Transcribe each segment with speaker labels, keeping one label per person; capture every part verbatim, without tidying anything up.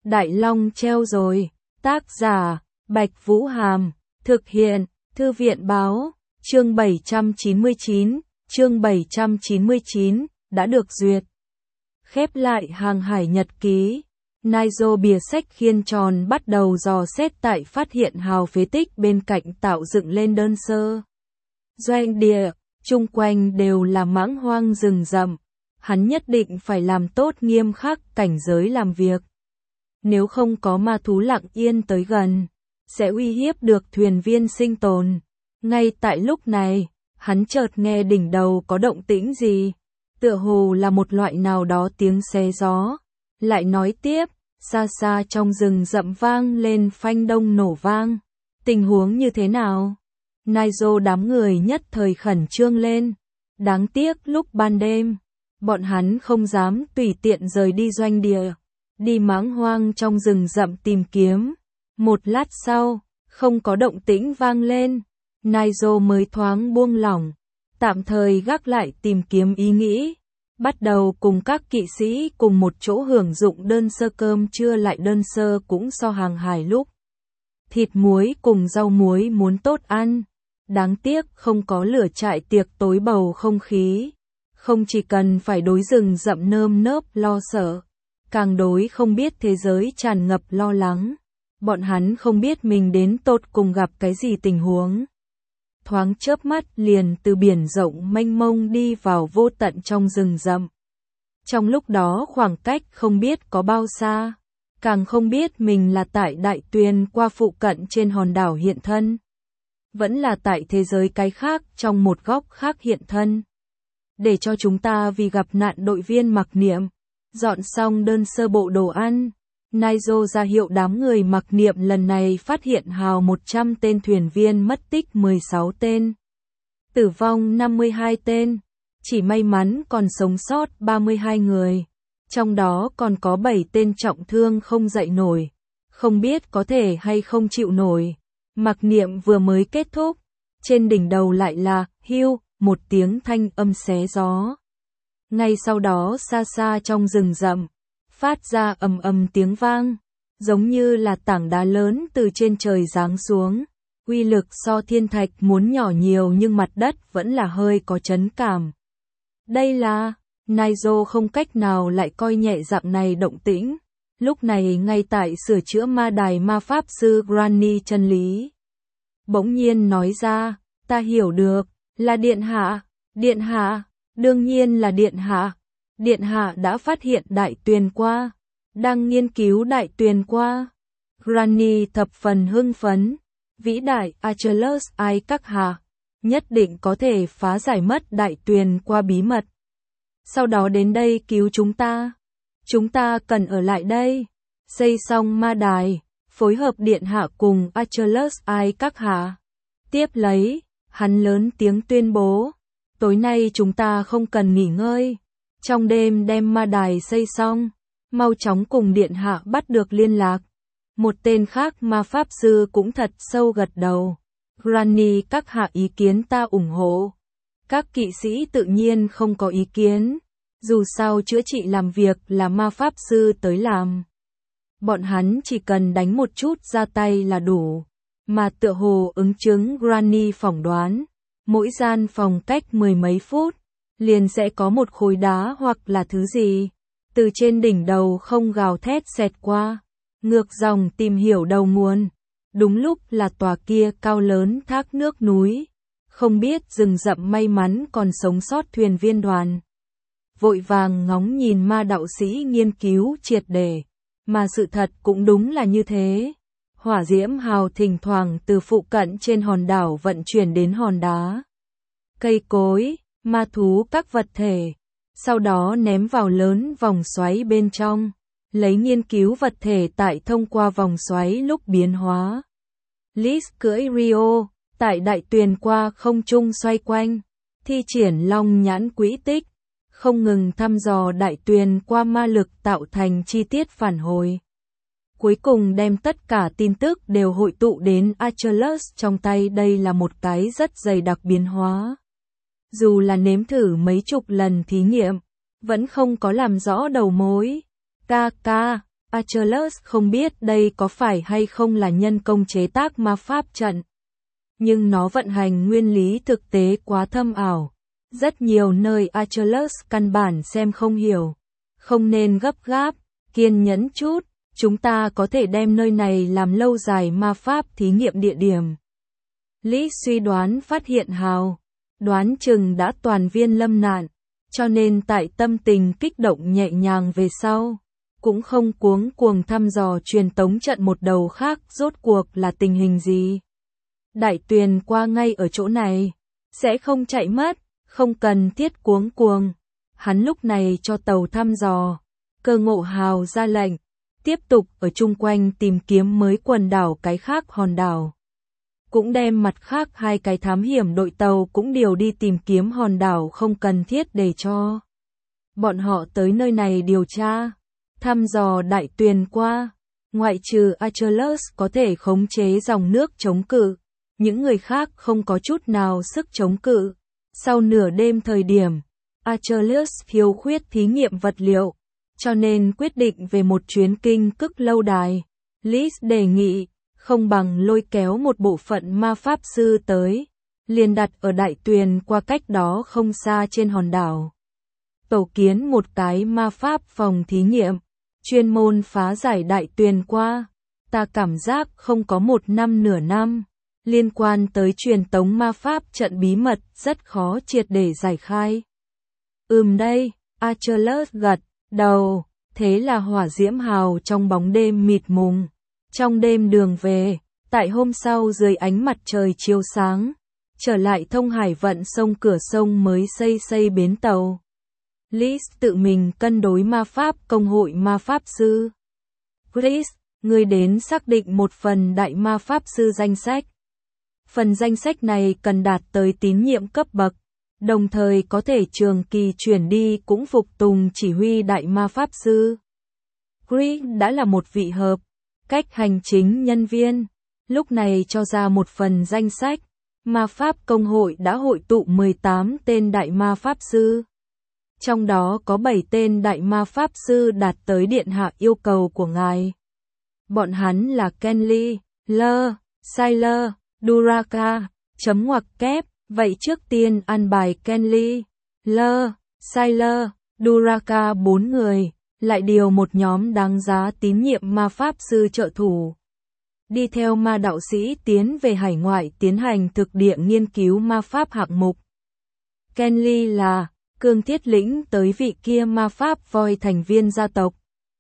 Speaker 1: Đại Long treo rồi. Tác giả, Bạch Vũ Hàm. Thực hiện, Thư viện Báo. Chương bảy trăm chín mươi chín, chương bảy trăm chín mươi chín, đã được duyệt. Khép lại hàng hải nhật ký. Nigel bìa sách khiên tròn bắt đầu dò xét tại phát hiện hào phế tích bên cạnh tạo dựng lên đơn sơ. Doanh địa, chung quanh đều là mãng hoang rừng rậm. Hắn nhất định phải làm tốt nghiêm khắc cảnh giới làm việc. Nếu không có ma thú lặng yên tới gần, sẽ uy hiếp được thuyền viên sinh tồn. Ngay tại lúc này, hắn chợt nghe đỉnh đầu có động tĩnh gì, tựa hồ là một loại nào đó tiếng xé gió. Lại nói tiếp, xa xa trong rừng rậm vang lên phanh đông nổ vang. Tình huống như thế nào? Nigel đám người nhất thời khẩn trương lên. Đáng tiếc lúc ban đêm, bọn hắn không dám tùy tiện rời đi doanh địa, đi mãng hoang trong rừng rậm tìm kiếm. Một lát sau, không có động tĩnh vang lên, Nigel mới thoáng buông lỏng, tạm thời gác lại tìm kiếm ý nghĩ, bắt đầu cùng các kỵ sĩ cùng một chỗ hưởng dụng đơn sơ cơm trưa lại đơn sơ cũng so hàng hải lúc. Thịt muối cùng rau muối muốn tốt ăn, đáng tiếc không có lửa trại tiệc tối bầu không khí. Không chỉ cần phải đối rừng rậm nơm nớp lo sợ, càng đối không biết thế giới tràn ngập lo lắng. Bọn hắn không biết mình đến tột cùng gặp cái gì tình huống. Thoáng chớp mắt liền từ biển rộng mênh mông đi vào vô tận trong rừng rậm. Trong lúc đó khoảng cách không biết có bao xa, càng không biết mình là tại đại tuyền qua phụ cận trên hòn đảo hiện thân, vẫn là tại thế giới cái khác trong một góc khác hiện thân. Để cho chúng ta vì gặp nạn đội viên mặc niệm, dọn xong đơn sơ bộ đồ ăn, Nigel ra hiệu đám người mặc niệm lần này phát hiện hào một trăm tên thuyền viên mất tích mười sáu tên, tử vong năm mươi hai tên, chỉ may mắn còn sống sót ba mươi hai người, trong đó còn có bảy tên trọng thương không dậy nổi, không biết có thể hay không chịu nổi. Mặc niệm vừa mới kết thúc, trên đỉnh đầu lại là hưu, một tiếng thanh âm xé gió. Ngay sau đó xa xa trong rừng rậm, phát ra ầm ầm tiếng vang, giống như là tảng đá lớn từ trên trời giáng xuống. Uy lực so thiên thạch muốn nhỏ nhiều nhưng mặt đất vẫn là hơi có chấn cảm. Đây là, Nigel không cách nào lại coi nhẹ dạng này động tĩnh. Lúc này ngay tại sửa chữa ma đài ma pháp sư Granny chân lý. Bỗng nhiên nói ra, ta hiểu được, là điện hạ, điện hạ, đương nhiên là điện hạ. Điện hạ đã phát hiện đại tuyền qua, đang nghiên cứu đại tuyền qua. Granny thập phần hưng phấn, vĩ đại Achilles ai các hạ, nhất định có thể phá giải mất đại tuyền qua bí mật. Sau đó đến đây cứu chúng ta. Chúng ta cần ở lại đây, xây xong ma đài, phối hợp điện hạ cùng Achilles ai các hạ. Tiếp lấy, hắn lớn tiếng tuyên bố, tối nay chúng ta không cần nghỉ ngơi. Trong đêm đem ma đài xây xong, mau chóng cùng điện hạ bắt được liên lạc. Một tên khác ma pháp sư cũng thật sâu gật đầu. Granny các hạ ý kiến ta ủng hộ. Các kỵ sĩ tự nhiên không có ý kiến. Dù sao chữa trị làm việc là ma pháp sư tới làm. Bọn hắn chỉ cần đánh một chút ra tay là đủ. Mà tựa hồ ứng chứng Granny phỏng đoán, mỗi gian phòng cách mười mấy phút, liền sẽ có một khối đá hoặc là thứ gì, từ trên đỉnh đầu không gào thét xẹt qua, ngược dòng tìm hiểu đầu nguồn. Đúng lúc là tòa kia cao lớn thác nước núi, không biết rừng rậm may mắn còn sống sót thuyền viên đoàn. Vội vàng ngóng nhìn ma đạo sĩ nghiên cứu triệt để, mà sự thật cũng đúng là như thế. Hỏa diễm hào thỉnh thoảng từ phụ cận trên hòn đảo vận chuyển đến hòn đá, cây cối, ma thú các vật thể, sau đó ném vào lớn vòng xoáy bên trong, lấy nghiên cứu vật thể tại thông qua vòng xoáy lúc biến hóa. Liz cưỡi Rio, tại đại tuyền qua không trung xoay quanh, thi triển long nhãn quỹ tích, không ngừng thăm dò đại tuyền qua ma lực tạo thành chi tiết phản hồi. Cuối cùng đem tất cả tin tức đều hội tụ đến Achilles trong tay. Đây là một cái rất dày đặc biến hóa. Dù là nếm thử mấy chục lần thí nghiệm, vẫn không có làm rõ đầu mối. Ca ca, Achilles không biết đây có phải hay không là nhân công chế tác ma pháp trận. Nhưng nó vận hành nguyên lý thực tế quá thâm ảo. Rất nhiều nơi Achilles căn bản xem không hiểu. Không nên gấp gáp, kiên nhẫn chút, chúng ta có thể đem nơi này làm lâu dài ma pháp thí nghiệm địa điểm. Lý suy đoán phát hiện Hào, đoán chừng đã toàn viên lâm nạn, cho nên tại tâm tình kích động nhẹ nhàng về sau, cũng không cuống cuồng thăm dò truyền tống trận một đầu khác rốt cuộc là tình hình gì. Đại Tuyền qua ngay ở chỗ này, sẽ không chạy mất, không cần thiết cuống cuồng. Hắn lúc này cho tàu thăm dò, Cơ Ngộ Hào ra lệnh, tiếp tục ở chung quanh tìm kiếm mới quần đảo cái khác hòn đảo. Cũng đem mặt khác hai cái thám hiểm đội tàu cũng điều đi tìm kiếm hòn đảo không cần thiết để cho bọn họ tới nơi này điều tra, thăm dò Đại Tuyền qua. Ngoại trừ Achilles có thể khống chế dòng nước chống cự, những người khác không có chút nào sức chống cự. Sau nửa đêm thời điểm, Achilles thiếu khuyết thí nghiệm vật liệu, cho nên quyết định về một chuyến kinh cức lâu đài. Lis đề nghị, không bằng lôi kéo một bộ phận ma pháp sư tới, liền đặt ở Đại Tuyền qua cách đó không xa trên hòn đảo. Tổ kiến một cái ma pháp phòng thí nghiệm, chuyên môn phá giải Đại Tuyền qua. Ta cảm giác không có một năm nửa năm, liên quan tới truyền tống ma pháp trận bí mật rất khó triệt để giải khai. Ừm đây, Achilles gật đầu, thế là Hỏa Diễm Hào trong bóng đêm mịt mùng. Trong đêm đường về, tại hôm sau dưới ánh mặt trời chiếu sáng, trở lại thông hải vận sông cửa sông mới xây xây bến tàu. Lis tự mình cân đối ma pháp công hội ma pháp sư. Chris, ngươi đến xác định một phần đại ma pháp sư danh sách. Phần danh sách này cần đạt tới tín nhiệm cấp bậc, đồng thời có thể trường kỳ chuyển đi cũng phục tùng chỉ huy đại ma pháp sư. Chris đã là một vị hợp cách hành chính nhân viên, lúc này cho ra một phần danh sách. Ma pháp công hội đã hội tụ mười tám tên đại ma pháp sư. Trong đó có bảy tên đại ma pháp sư đạt tới điện hạ yêu cầu của ngài. Bọn hắn là Kenly, Lơ, Sailor, Duraka, chấm ngoặc kép, vậy trước tiên ăn bài Kenly, Lơ, Sailor, Duraka bốn người, lại điều một nhóm đáng giá tín nhiệm ma pháp sư trợ thủ. Đi theo ma đạo sĩ tiến về hải ngoại tiến hành thực địa nghiên cứu ma pháp hạng mục. Kenly là cương thiết lĩnh tới vị kia ma pháp voi thành viên gia tộc.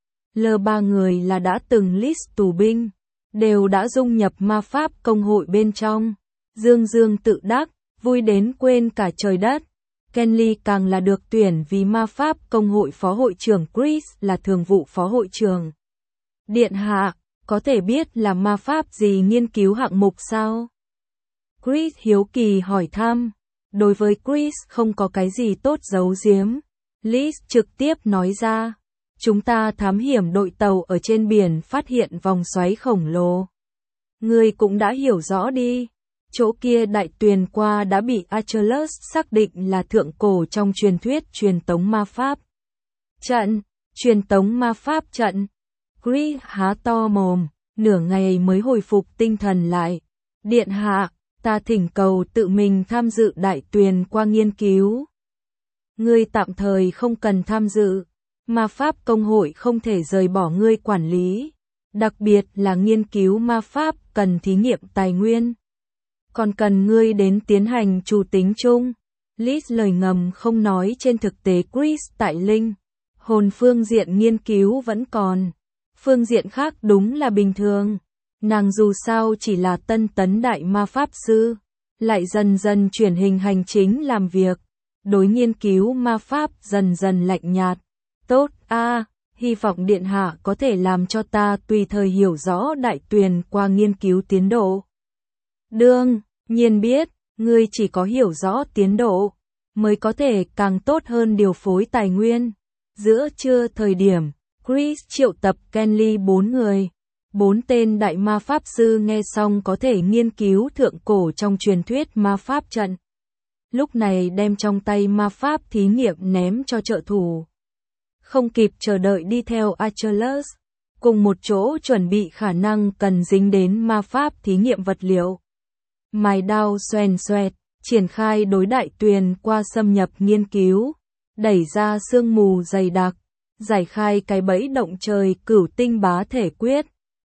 Speaker 1: Lơ ba người là đã từng list tù binh, đều đã dung nhập ma pháp công hội bên trong. Dương dương tự đắc, vui đến quên cả trời đất. Kenly càng là được tuyển vì ma pháp công hội phó hội trưởng, Chris là thường vụ phó hội trưởng. Điện hạ, có thể biết là ma pháp gì nghiên cứu hạng mục sao? Chris hiếu kỳ hỏi thăm. Đối với Chris không có cái gì tốt giấu giếm. Liz trực tiếp nói ra. Chúng ta thám hiểm đội tàu ở trên biển phát hiện vòng xoáy khổng lồ. Ngươi cũng đã hiểu rõ đi. Chỗ kia Đại Tuyền qua đã bị Achilles xác định là thượng cổ trong truyền thuyết truyền tống ma pháp trận. Truyền tống ma pháp trận. Chris há to mồm, nửa ngày mới hồi phục tinh thần lại. Điện hạ, ta thỉnh cầu tự mình tham dự Đại Tuyền qua nghiên cứu. Ngươi tạm thời không cần tham dự. Ma pháp công hội không thể rời bỏ ngươi quản lý. Đặc biệt là nghiên cứu ma pháp cần thí nghiệm tài nguyên. Còn cần ngươi đến tiến hành chủ tính chung. Liz lời ngầm không nói trên thực tế Chris tại Linh hồn phương diện nghiên cứu vẫn còn. Phương diện khác đúng là bình thường. Nàng dù sao chỉ là tân tấn đại ma pháp sư, lại dần dần chuyển hình hành chính làm việc. Đối nghiên cứu ma pháp dần dần lạnh nhạt. Tốt a, à, hy vọng điện hạ có thể làm cho ta tùy thời hiểu rõ Đại Tuyền qua nghiên cứu tiến độ. Đương nhiên biết, ngươi chỉ có hiểu rõ tiến độ, mới có thể càng tốt hơn điều phối tài nguyên. Giữa trưa thời điểm, Chris triệu tập Kenly bốn người. Bốn tên đại ma pháp sư nghe xong có thể nghiên cứu thượng cổ trong truyền thuyết ma pháp trận. Lúc này đem trong tay ma pháp thí nghiệm ném cho trợ thủ. Không kịp chờ đợi đi theo Achilles. cùng một chỗ chuẩn bị khả năng cần dính đến ma pháp thí nghiệm vật liệu. Mài đao xoèn xoẹt, triển khai đối đại tuyền qua xâm nhập nghiên cứu, đẩy ra sương mù dày đặc, giải khai cái bẫy động trời cửu tinh bá thể quyết,